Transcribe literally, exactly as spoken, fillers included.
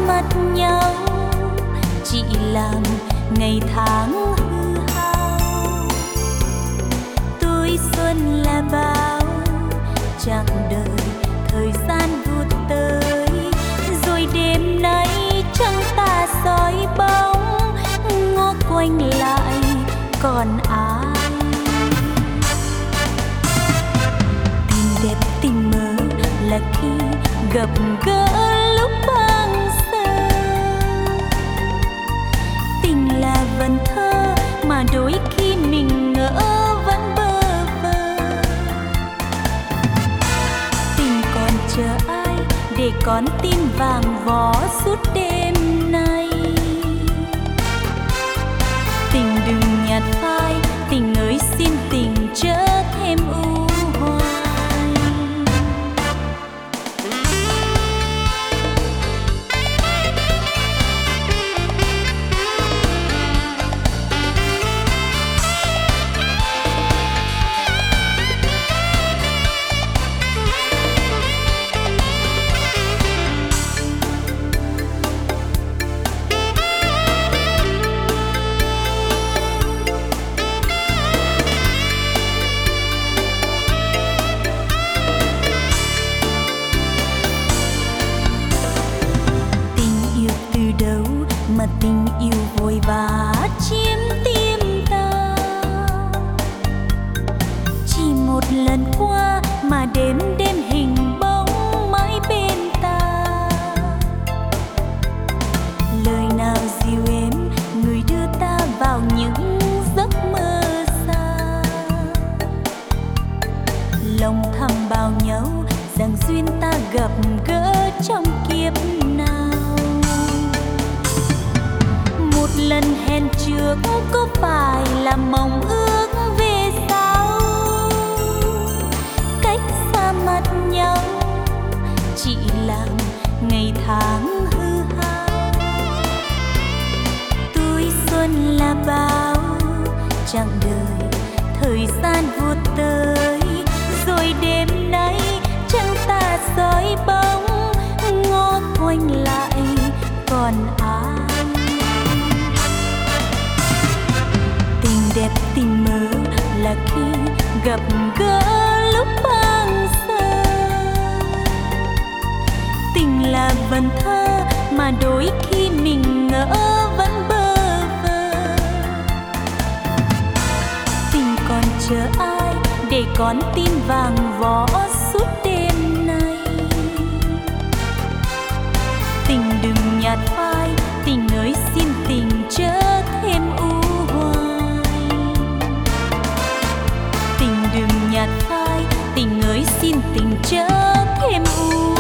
mặt nhau, chỉ làm ngày tháng hư hao. Tuổi xuân là bao chặng đời, thời gian vụt tới, rồi đêm nay trăng tà soi bóng, ngó quanh lại còn ai. Tình đẹp tình mơ là khi gặp gỡ lúc băng sơ. Tình là vần thơ mà đôi khi mình ngỡ vẫn bơ vơ. Tình còn chờ ai để con tim vàng vó suốt đêm nay. Tình đừng nhạt phai, tình ơi xin tình chớ thêm u hoài. Mà tình yêu vội vã chiếm tim ta, chỉ một lần qua mà đêm đêm hình bóng mãi bên ta. Lời nào dịu êm người đưa ta vào những giấc mơ xa, lòng thầm bao nhau rằng duyên ta gặp gỡ trong kiếp nào. Một lần hẹn trước có phải là mong ước về sau, cách xa mặt nhau chỉ làm ngày tháng hư hao. Tuổi xuân là bao chặng đời, thời gian vụt tới, rồi đêm nay trăng tà soi bóng, ngó quanh lại còn ai. Đẹp tình mơ là khi gặp gỡ lúc băng sơ. Tình là vần thơ mà đôi khi mình ngỡ vẫn bơ vơ. Tình còn chờ ai để con tim vàng vó suốt đêm nay. Tình đừng nhạt phai, tình ơi xin tình chớ thêm u. Đừng nhạt phai, tình ơi xin tình chớ thêm u.